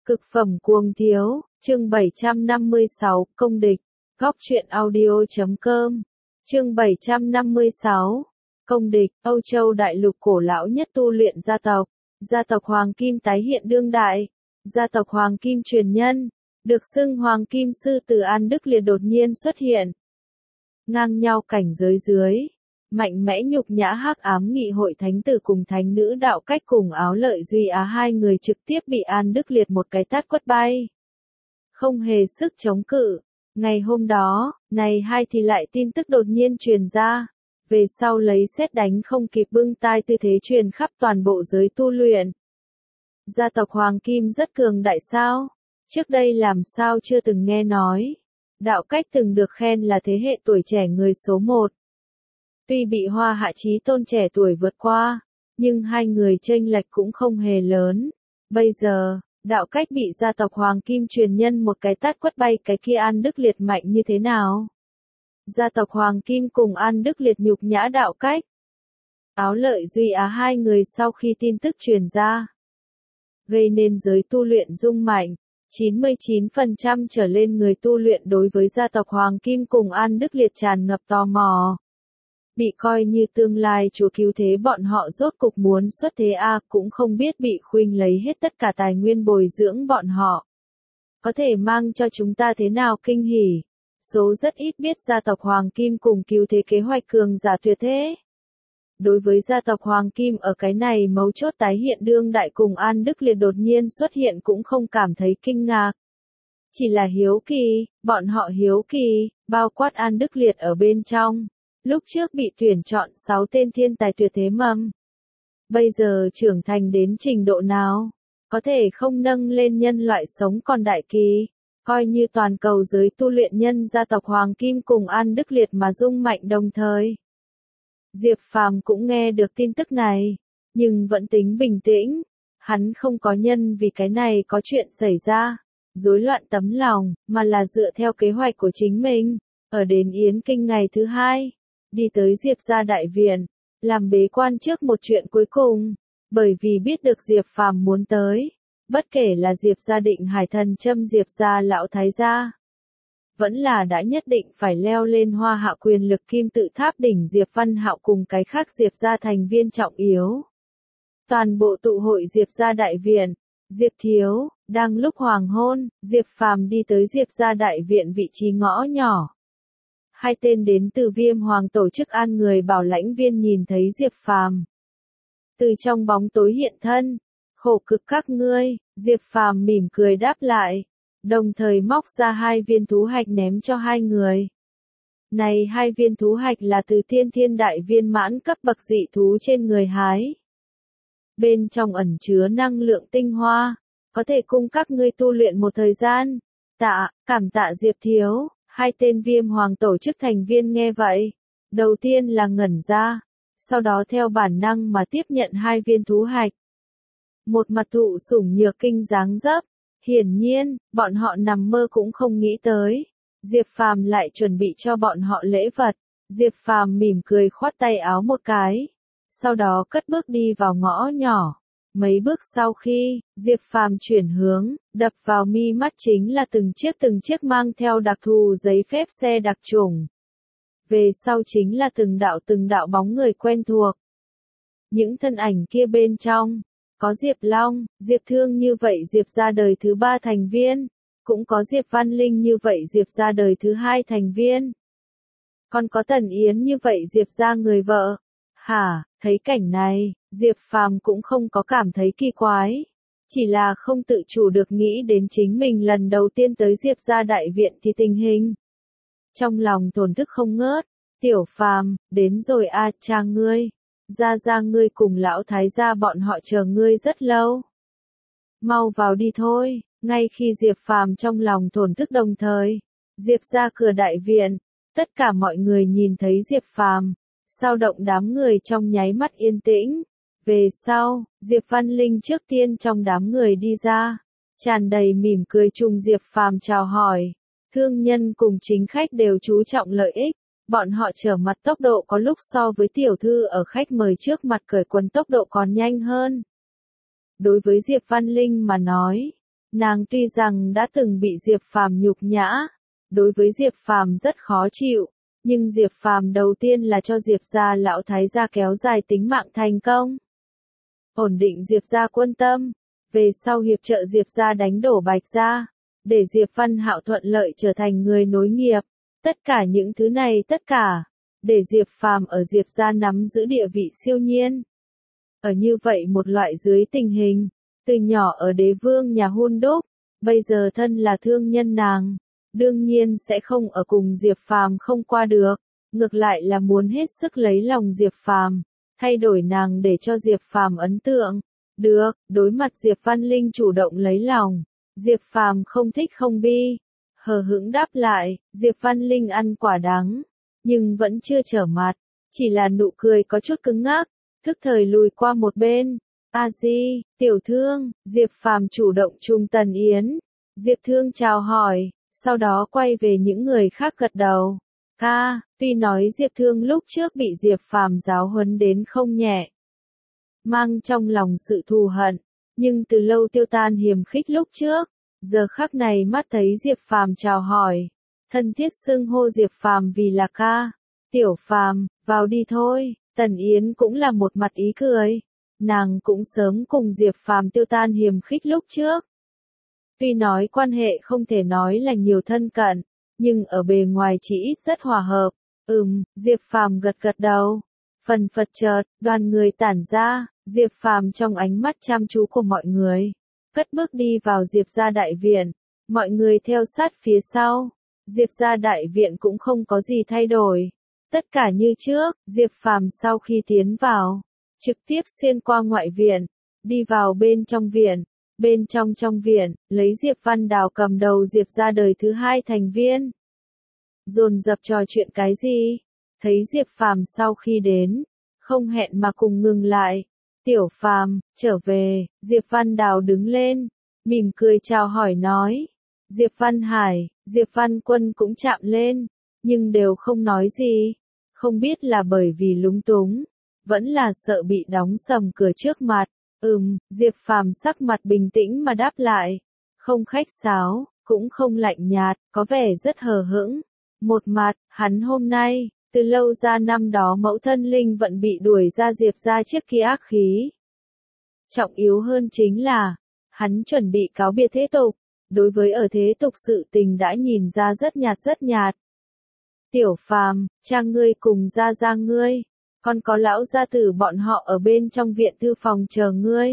Cực phẩm cuồng thiếu, chương 756, công địch, góc truyện audio.com, chương 756, công địch, Âu Châu đại lục cổ lão nhất tu luyện gia tộc Hoàng Kim tái hiện đương đại, gia tộc Hoàng Kim truyền nhân, được xưng Hoàng Kim sư tử An Đức Liệt đột nhiên xuất hiện. Ngang nhau cảnh giới dưới, mạnh mẽ nhục nhã hắc ám nghị hội thánh tử cùng thánh nữ đạo cách cùng áo lợi duy á hai người trực tiếp bị An Đức Liệt một cái tát quất bay. Không hề sức chống cự. Ngày hôm đó, này hai thì lại tin tức đột nhiên truyền ra. Về sau lấy sét đánh không kịp bưng tai tư thế truyền khắp toàn bộ giới tu luyện. Gia tộc Hoàng Kim rất cường đại sao? Trước đây làm sao chưa từng nghe nói. Đạo cách từng được khen là thế hệ tuổi trẻ người số một. Tuy bị Hoa Hạ Chí Tôn trẻ tuổi vượt qua, nhưng hai người chênh lệch cũng không hề lớn. Bây giờ, đạo cách bị gia tộc Hoàng Kim truyền nhân một cái tát quất bay, cái kia An Đức Liệt mạnh như thế nào? Gia tộc Hoàng Kim cùng An Đức Liệt nhục nhã đạo cách. Áo lợi duy á hai người sau khi tin tức truyền ra, gây nên giới tu luyện rung mạnh. 99% trở lên người tu luyện đối với gia tộc Hoàng Kim cùng An Đức Liệt tràn ngập tò mò. Bị coi như tương lai chúa cứu thế, bọn họ rốt cục muốn xuất thế cũng không biết bị Khuynh lấy hết tất cả tài nguyên bồi dưỡng bọn họ. Có thể mang cho chúng ta thế nào kinh hỉ. Số rất ít biết gia tộc Hoàng Kim cùng cứu thế kế hoạch cường giả tuyệt thế. Đối với gia tộc Hoàng Kim ở cái này mấu chốt tái hiện đương đại cùng An Đức Liệt đột nhiên xuất hiện cũng không cảm thấy kinh ngạc. Chỉ là hiếu kỳ, bọn họ hiếu kỳ, bao quát An Đức Liệt ở bên trong. Lúc trước bị tuyển chọn 6 tên thiên tài tuyệt thế mầm. Bây giờ trưởng thành đến trình độ nào? Có thể không nâng lên nhân loại sống còn đại kỳ. Coi như toàn cầu giới tu luyện nhân gia tộc Hoàng Kim cùng An Đức Liệt mà rung mạnh đồng thời. Diệp Phàm cũng nghe được tin tức này, nhưng vẫn tính bình tĩnh. Hắn không có nhân vì cái này có chuyện xảy ra, rối loạn tấm lòng, mà là dựa theo kế hoạch của chính mình. Ở đến Yến Kinh ngày thứ 2, đi tới Diệp gia đại viện, làm bế quan trước một chuyện cuối cùng, bởi vì biết được Diệp Phàm muốn tới. Bất kể là Diệp gia Định Hải Thần Châm, Diệp gia Lão Thái gia, vẫn là đã nhất định phải leo lên Hoa Hạ quyền lực kim tự tháp đỉnh Diệp Văn Hạo cùng cái khác Diệp gia thành viên trọng yếu. Toàn bộ tụ hội Diệp gia đại viện, Diệp thiếu, đang lúc hoàng hôn, Diệp Phàm đi tới Diệp gia đại viện vị trí ngõ nhỏ. Hai tên đến từ Viêm Hoàng tổ chức an người bảo lãnh viên nhìn thấy Diệp Phàm, từ trong bóng tối hiện thân. Khổ cực các ngươi, Diệp Phàm mỉm cười đáp lại, đồng thời móc ra 2 viên thú hạch ném cho hai người. Này 2 viên thú hạch là từ Tiên Thiên Đại Viên Mãn cấp bậc dị thú trên người hái. Bên trong ẩn chứa năng lượng tinh hoa, có thể cung các ngươi tu luyện một thời gian. Cảm tạ Diệp thiếu. Hai tên Viêm Hoàng tổ chức thành viên nghe vậy, đầu tiên là ngẩn ra, sau đó theo bản năng mà tiếp nhận 2 viên thú hạch. Một mặt thụ sủng nhược kinh dáng dấp, hiển nhiên, bọn họ nằm mơ cũng không nghĩ tới. Diệp Phàm lại chuẩn bị cho bọn họ lễ vật. Diệp Phàm mỉm cười khoát tay áo một cái, sau đó cất bước đi vào ngõ nhỏ. Mấy bước sau khi, Diệp Phàm chuyển hướng, đập vào mi mắt chính là từng chiếc mang theo đặc thù giấy phép xe đặc chủng. Về sau chính là từng đạo bóng người quen thuộc. Những thân ảnh kia bên trong, có Diệp Long, Diệp Thương như vậy Diệp gia đời thứ 3 thành viên, cũng có Diệp Văn Linh như vậy Diệp gia đời thứ 2 thành viên. Còn có Tần Yến như vậy Diệp gia người vợ. Thấy cảnh này, Diệp Phàm cũng không có cảm thấy kỳ quái, chỉ là không tự chủ được nghĩ đến chính mình lần đầu tiên tới Diệp gia đại viện thì tình hình. Trong lòng thổn thức không ngớt, Tiểu Phàm, đến rồi cha ngươi, gia ngươi cùng lão thái gia bọn họ chờ ngươi rất lâu. Mau vào đi thôi. Ngay khi Diệp Phàm trong lòng thổn thức đồng thời, Diệp gia cửa đại viện, tất cả mọi người nhìn thấy Diệp Phàm, sao động đám người trong nháy mắt yên tĩnh. Về sau, Diệp Văn Linh trước tiên trong đám người đi ra, tràn đầy mỉm cười chung Diệp Phàm chào hỏi. Thương nhân cùng chính khách đều chú trọng lợi ích, bọn họ trở mặt tốc độ có lúc so với tiểu thư ở khách mời trước mặt cởi quần tốc độ còn nhanh hơn. Đối với Diệp Văn Linh mà nói, Nàng tuy rằng đã từng bị Diệp Phàm nhục nhã, đối với Diệp Phàm rất khó chịu, nhưng Diệp Phàm đầu tiên là cho Diệp gia lão thái gia kéo dài tính mạng thành công, ổn định Diệp gia quân tâm, về sau hiệp trợ Diệp gia đánh đổ Bạch gia, để Diệp Văn Hạo thuận lợi trở thành người nối nghiệp. Tất cả những thứ này tất cả, để Diệp Phàm ở Diệp gia nắm giữ địa vị siêu nhiên. Ở như vậy một loại dưới tình hình, từ nhỏ ở đế vương nhà hun đúc, bây giờ thân là thương nhân nàng, đương nhiên sẽ không ở cùng Diệp Phàm không qua được, ngược lại là muốn hết sức lấy lòng Diệp Phàm, thay đổi nàng để cho Diệp Phàm ấn tượng. Được, đối mặt Diệp Văn Linh chủ động lấy lòng, Diệp Phàm không thích không bi, hờ hững đáp lại. Diệp Văn Linh ăn quả đắng, nhưng vẫn chưa trở mặt, chỉ là nụ cười có chút cứng ngắc, thức thời lùi qua một bên. A Di, tiểu thương, Diệp Phàm chủ động chung Tần Yến. Diệp Thương chào hỏi, sau đó quay về những người khác gật đầu. Ca, tuy nói Diệp Thương lúc trước bị Diệp Phàm giáo huấn đến không nhẹ, mang trong lòng sự thù hận, nhưng từ lâu tiêu tan hiềm khích lúc trước, giờ khắc này mắt thấy Diệp Phàm chào hỏi, thân thiết xưng hô Diệp Phàm vì là ca. Tiểu Phàm, vào đi thôi. Tần Yến cũng là một mặt ý cười, nàng cũng sớm cùng Diệp Phàm tiêu tan hiềm khích lúc trước. Tuy nói quan hệ không thể nói là nhiều thân cận, nhưng ở bề ngoài chỉ ít rất hòa hợp. Diệp Phàm gật gật đầu. Phần phật chợt, đoàn người tản ra, Diệp Phàm trong ánh mắt chăm chú của mọi người, cất bước đi vào Diệp gia đại viện, mọi người theo sát phía sau. Diệp gia đại viện cũng không có gì thay đổi, tất cả như trước. Diệp Phàm sau khi tiến vào, trực tiếp xuyên qua ngoại viện, đi vào bên trong viện. Bên trong viện, lấy Diệp Văn Đào cầm đầu Diệp gia đời thứ 2 thành viên, dồn dập trò chuyện cái gì. Thấy Diệp Phàm sau khi đến, không hẹn mà cùng ngừng lại. Tiểu Phàm, trở về. Diệp Văn Đào đứng lên, mỉm cười chào hỏi nói. Diệp Văn Hải, Diệp Văn Quân cũng chạm lên, nhưng đều không nói gì. Không biết là bởi vì lúng túng, vẫn là sợ bị đóng sầm cửa trước mặt. Diệp Phàm sắc mặt bình tĩnh mà đáp lại, không khách sáo, cũng không lạnh nhạt, có vẻ rất hờ hững. Một mặt, hắn hôm nay, từ lâu ra năm đó mẫu thân Linh Vận bị đuổi ra Diệp ra trước kia ác khí. Trọng yếu hơn chính là, hắn chuẩn bị cáo biệt thế tục, đối với ở thế tục sự tình đã nhìn ra rất nhạt. Tiểu Phàm, cha ngươi cùng gia ngươi, còn có lão gia tử bọn họ ở bên trong viện thư phòng chờ ngươi.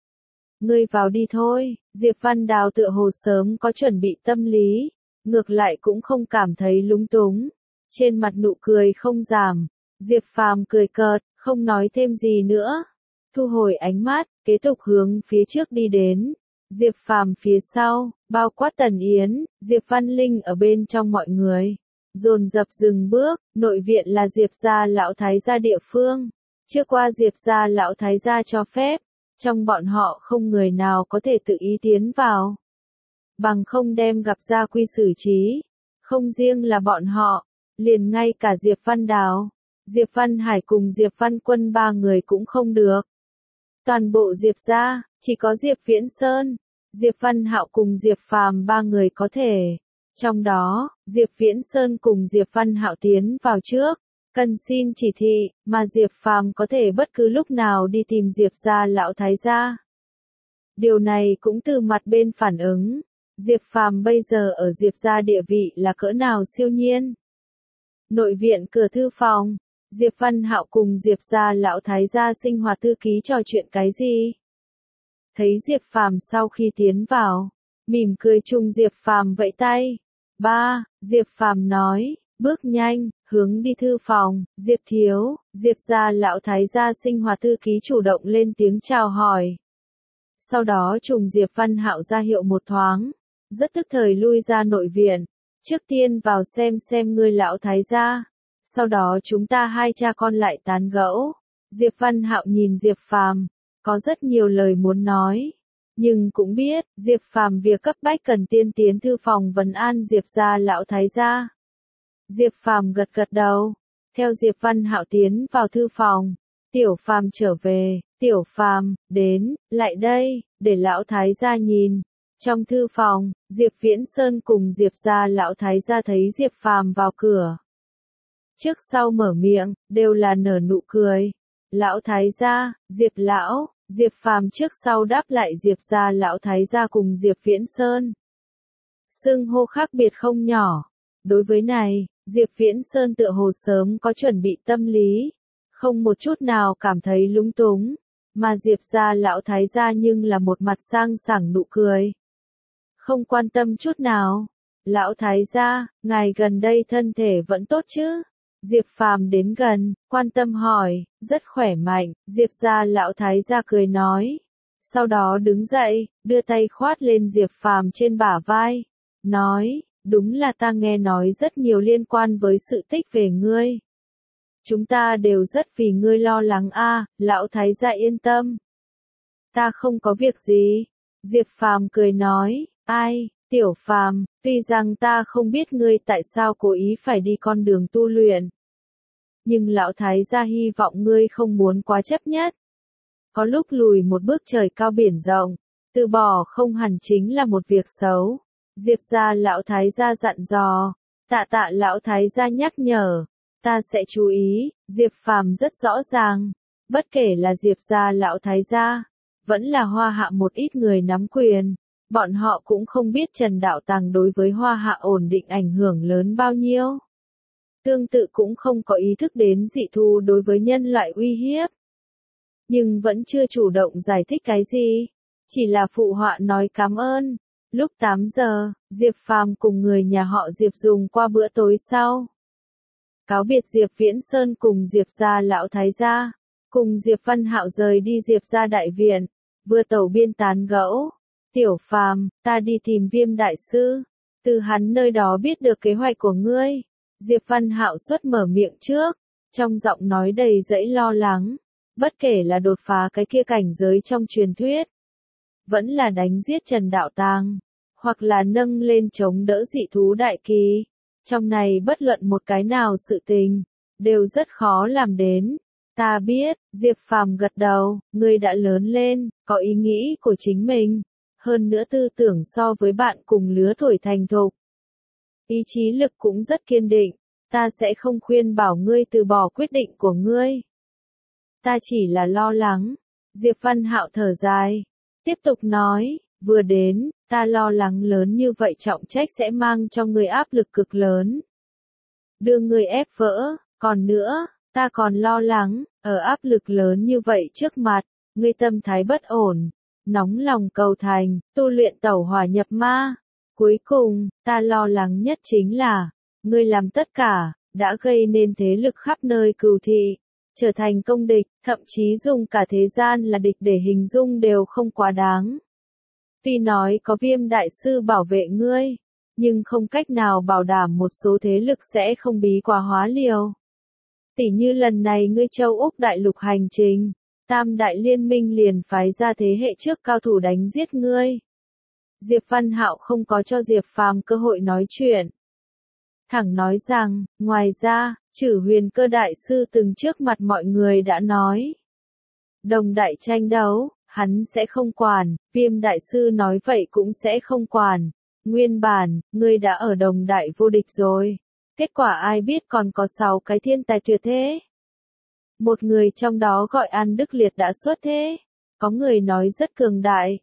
Ngươi vào đi thôi. Diệp Văn Đào tựa hồ sớm có chuẩn bị tâm lý, ngược lại cũng không cảm thấy lúng túng, trên mặt nụ cười không giảm. Diệp Phàm cười cợt, không nói thêm gì nữa, thu hồi ánh mắt, kế tục hướng phía trước đi đến. Diệp Phàm phía sau, bao quát Tần Yến, Diệp Văn Linh ở bên trong mọi người, dồn dập dừng bước. Nội viện là Diệp gia lão thái gia địa phương, chưa qua Diệp gia lão thái gia cho phép, trong bọn họ không người nào có thể tự ý tiến vào, bằng không đem gặp gia quy xử trí. Không riêng là bọn họ, liền ngay cả Diệp Văn Đào, Diệp Văn Hải cùng Diệp Văn Quân ba người cũng không được. Toàn bộ Diệp gia, chỉ có Diệp Viễn Sơn, Diệp Văn Hạo cùng Diệp Phàm ba người có thể. Trong đó, Diệp Viễn Sơn cùng Diệp Văn Hạo tiến vào trước, cần xin chỉ thị, mà Diệp Phàm có thể bất cứ lúc nào đi tìm Diệp gia lão thái gia. Điều này cũng từ mặt bên phản ứng, Diệp Phàm bây giờ ở Diệp gia địa vị là cỡ nào siêu nhiên. Nội viện cửa thư phòng, Diệp Văn Hạo cùng Diệp gia lão thái gia sinh hoạt thư ký trò chuyện cái gì. Thấy Diệp Phàm sau khi tiến vào, mỉm cười chung Diệp Phàm vẫy tay. Ba, Diệp Phàm nói, bước nhanh, hướng đi thư phòng. Diệp thiếu, Diệp gia lão thái gia sinh hoạt thư ký chủ động lên tiếng chào hỏi. Sau đó trùng Diệp Văn Hạo ra hiệu một thoáng, rất tức thời lui ra nội viện. Trước tiên vào xem ngươi lão thái gia, sau đó chúng ta hai cha con lại tán gẫu. Diệp Văn Hạo nhìn Diệp Phàm, có rất nhiều lời muốn nói, nhưng cũng biết, Diệp Phàm việc cấp bách cần tiên tiến thư phòng vấn an Diệp gia lão thái gia. Diệp Phàm gật gật đầu, theo Diệp Văn Hạo tiến vào thư phòng. Tiểu Phàm trở về. Tiểu Phàm, đến, lại đây, để lão thái gia nhìn. Trong thư phòng, Diệp Viễn Sơn cùng Diệp gia lão thái gia thấy Diệp Phàm vào cửa. Trước sau mở miệng, đều là nở nụ cười. Lão thái gia, Diệp lão, Diệp Phàm trước sau đáp lại Diệp gia lão thái gia cùng Diệp Viễn Sơn. Xưng hô khác biệt không nhỏ. Đối với này, Diệp Viễn Sơn tựa hồ sớm có chuẩn bị tâm lý, không một chút nào cảm thấy lúng túng, mà Diệp gia lão thái gia nhưng là một mặt sang sảng nụ cười. Không quan tâm chút nào. Lão thái gia, ngài gần đây thân thể vẫn tốt chứ? Diệp Phàm đến gần, quan tâm hỏi, rất khỏe mạnh, Diệp gia lão thái gia cười nói. Sau đó đứng dậy, đưa tay khoát lên Diệp Phàm trên bả vai, nói, đúng là ta nghe nói rất nhiều liên quan với sự tích về ngươi. Chúng ta đều rất vì ngươi lo lắng a, lão thái gia yên tâm. Ta không có việc gì. Diệp Phàm cười nói, ai, Tiểu Phàm, tuy rằng ta không biết ngươi tại sao cố ý phải đi con đường tu luyện. Nhưng lão thái gia hy vọng ngươi không muốn quá chấp nhất. Có lúc lùi một bước trời cao biển rộng, từ bỏ không hẳn chính là một việc xấu. Diệp gia lão thái gia dặn dò, tạ lão thái gia nhắc nhở, ta sẽ chú ý. Diệp Phàm rất rõ ràng, bất kể là Diệp gia lão thái gia, vẫn là Hoa Hạ một ít người nắm quyền, bọn họ cũng không biết Trần Đạo Tàng đối với Hoa Hạ ổn định ảnh hưởng lớn bao nhiêu. Tương tự cũng không có ý thức đến dị thú đối với nhân loại uy hiếp. Nhưng vẫn chưa chủ động giải thích cái gì, chỉ là phụ họa nói cảm ơn. Lúc 8 giờ, Diệp Phàm cùng người nhà họ Diệp dùng qua bữa tối sau. Cáo biệt Diệp Viễn Sơn cùng Diệp gia lão thái gia, cùng Diệp Văn Hạo rời đi Diệp gia đại viện, vừa tẩu biên tán gẫu. Tiểu Phàm, ta đi tìm Viêm đại sư, từ hắn nơi đó biết được kế hoạch của ngươi. Diệp Văn Hạo xuất mở miệng trước, trong giọng nói đầy dẫy lo lắng, bất kể là đột phá cái kia cảnh giới trong truyền thuyết, vẫn là đánh giết Trần Đạo Tàng, hoặc là nâng lên chống đỡ dị thú đại kỳ. Trong này bất luận một cái nào sự tình, đều rất khó làm đến. Ta biết, Diệp Phàm gật đầu, ngươi đã lớn lên, có ý nghĩ của chính mình, hơn nữa tư tưởng so với bạn cùng lứa tuổi thành thục. Ý chí lực cũng rất kiên định, ta sẽ không khuyên bảo ngươi từ bỏ quyết định của ngươi. Ta chỉ là lo lắng. Diệp Văn Hạo thở dài, tiếp tục nói, vừa đến, ta lo lắng lớn như vậy trọng trách sẽ mang cho ngươi áp lực cực lớn. Đưa ngươi ép vỡ, còn nữa, ta còn lo lắng, ở áp lực lớn như vậy trước mặt, ngươi tâm thái bất ổn, nóng lòng cầu thành, tu luyện tẩu hỏa nhập ma. Cuối cùng, ta lo lắng nhất chính là, ngươi làm tất cả, đã gây nên thế lực khắp nơi cừu thị, trở thành công địch, thậm chí dùng cả thế gian là địch để hình dung đều không quá đáng. Tuy nói có Viêm đại sư bảo vệ ngươi, nhưng không cách nào bảo đảm một số thế lực sẽ không bí quá hóa liều. Tỉ như lần này ngươi châu Úc đại lục hành trình, Tam đại liên minh liền phái ra thế hệ trước cao thủ đánh giết ngươi. Diệp Văn Hạo không có cho Diệp Phàm cơ hội nói chuyện. Thẳng nói rằng, ngoài ra, Chử Huyền Cơ đại sư từng trước mặt mọi người đã nói. Đồng đại tranh đấu, hắn sẽ không quản, Viêm đại sư nói vậy cũng sẽ không quản. Nguyên bản, ngươi đã ở đồng đại vô địch rồi. Kết quả ai biết còn có 6 cái thiên tài tuyệt thế. Một người trong đó gọi An Đức Liệt đã xuất thế. Có người nói rất cường đại.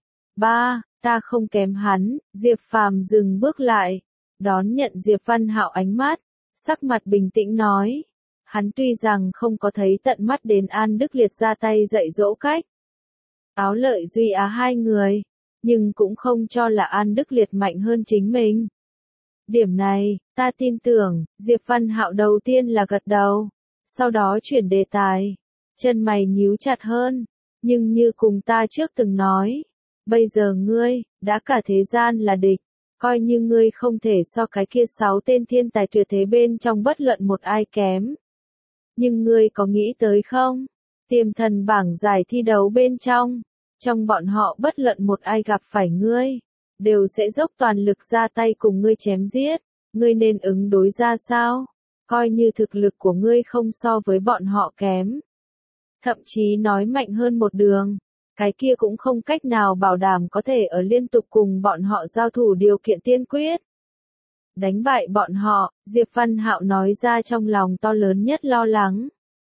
Ta không kém hắn. Diệp Phàm dừng bước lại, đón nhận Diệp Văn Hạo ánh mắt, sắc mặt bình tĩnh nói. Hắn tuy rằng không có thấy tận mắt đến An Đức Liệt ra tay dạy dỗ cách Áo Lợi Duy Á hai người, nhưng cũng không cho là An Đức Liệt mạnh hơn chính mình. Điểm này, ta tin tưởng. Diệp Văn Hạo đầu tiên là gật đầu, sau đó chuyển đề tài, chân mày nhíu chặt hơn. Nhưng như cùng ta trước từng nói, bây giờ ngươi, đã cả thế gian là địch, coi như ngươi không thể so cái kia 6 tên thiên tài tuyệt thế bên trong bất luận một ai kém. Nhưng ngươi có nghĩ tới không? Tiềm thần bảng giải thi đấu bên trong bọn họ bất luận một ai gặp phải ngươi, đều sẽ dốc toàn lực ra tay cùng ngươi chém giết. Ngươi nên ứng đối ra sao? Coi như thực lực của ngươi không so với bọn họ kém, thậm chí nói mạnh hơn một đường, cái kia cũng không cách nào bảo đảm có thể ở liên tục cùng bọn họ giao thủ điều kiện tiên quyết. Đánh bại bọn họ, Diệp Văn Hạo nói ra trong lòng to lớn nhất lo lắng.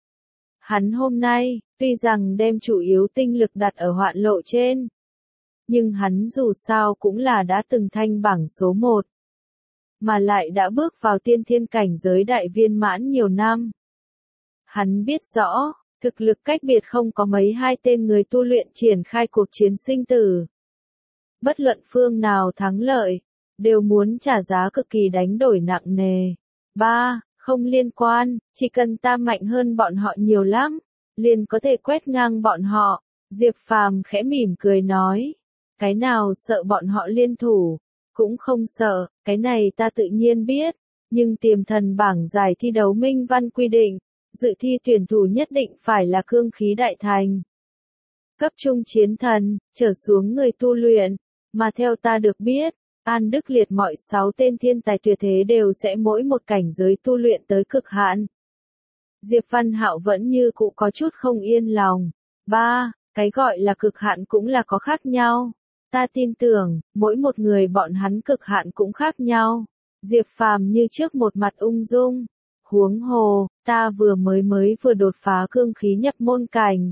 Hắn hôm nay, tuy rằng đem chủ yếu tinh lực đặt ở hoạn lộ trên, nhưng hắn dù sao cũng là đã từng thanh bảng số 1, mà lại đã bước vào tiên thiên cảnh giới đại viên mãn nhiều năm. Hắn biết rõ, thực lực cách biệt không có mấy hai tên người tu luyện triển khai cuộc chiến sinh tử. Bất luận phương nào thắng lợi, đều muốn trả giá cực kỳ đánh đổi nặng nề. 3. Không liên quan, chỉ cần ta mạnh hơn bọn họ nhiều lắm, liền có thể quét ngang bọn họ. Diệp Phàm khẽ mỉm cười nói, cái nào sợ bọn họ liên thủ, cũng không sợ, cái này ta tự nhiên biết, nhưng tiềm thần bảng giải thi đấu minh văn quy định, dự thi tuyển thủ nhất định phải là cương khí đại thành. Cấp trung chiến thần, trở xuống người tu luyện, mà theo ta được biết, An Đức Liệt mọi 6 tên thiên tài tuyệt thế đều sẽ mỗi một cảnh giới tu luyện tới cực hạn. Diệp Văn Hạo vẫn như cũ có chút không yên lòng. 3. Cái gọi là cực hạn cũng là có khác nhau. Ta tin tưởng, mỗi một người bọn hắn cực hạn cũng khác nhau. Diệp Phàm như trước một mặt ung dung. Huống hồ, ta vừa đột phá cương khí nhập môn cảnh.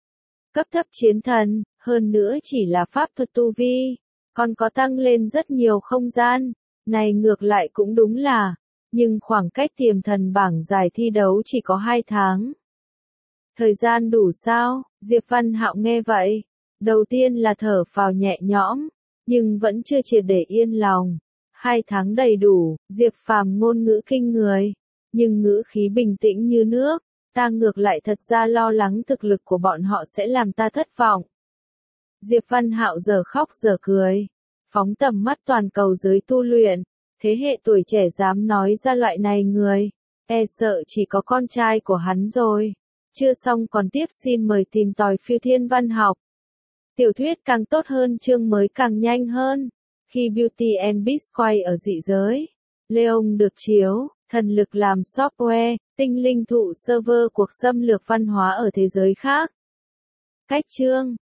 Cấp thấp chiến thần, hơn nữa chỉ là pháp thuật tu vi, còn có tăng lên rất nhiều không gian. Này ngược lại cũng đúng là, nhưng khoảng cách tiềm thần bảng giải thi đấu chỉ có 2 tháng. Thời gian đủ sao? Diệp Văn Hạo nghe vậy, đầu tiên là thở phào nhẹ nhõm, nhưng vẫn chưa triệt để yên lòng. 2 tháng đầy đủ, Diệp Phàm ngôn ngữ kinh người, nhưng ngữ khí bình tĩnh như nước, ta ngược lại thật ra lo lắng thực lực của bọn họ sẽ làm ta thất vọng. Diệp Văn Hạo giờ khóc giờ cười, phóng tầm mắt toàn cầu giới tu luyện, thế hệ tuổi trẻ dám nói ra loại này người, e sợ chỉ có con trai của hắn rồi. Chưa xong còn tiếp, xin mời tìm tòi phiêu thiên văn học. Tiểu thuyết càng tốt hơn, chương mới càng nhanh hơn. Khi Beauty and Beast quay ở dị giới, Leon được chiếu, thần lực làm software, tinh linh thụ server cuộc xâm lược văn hóa ở thế giới khác. Cách chương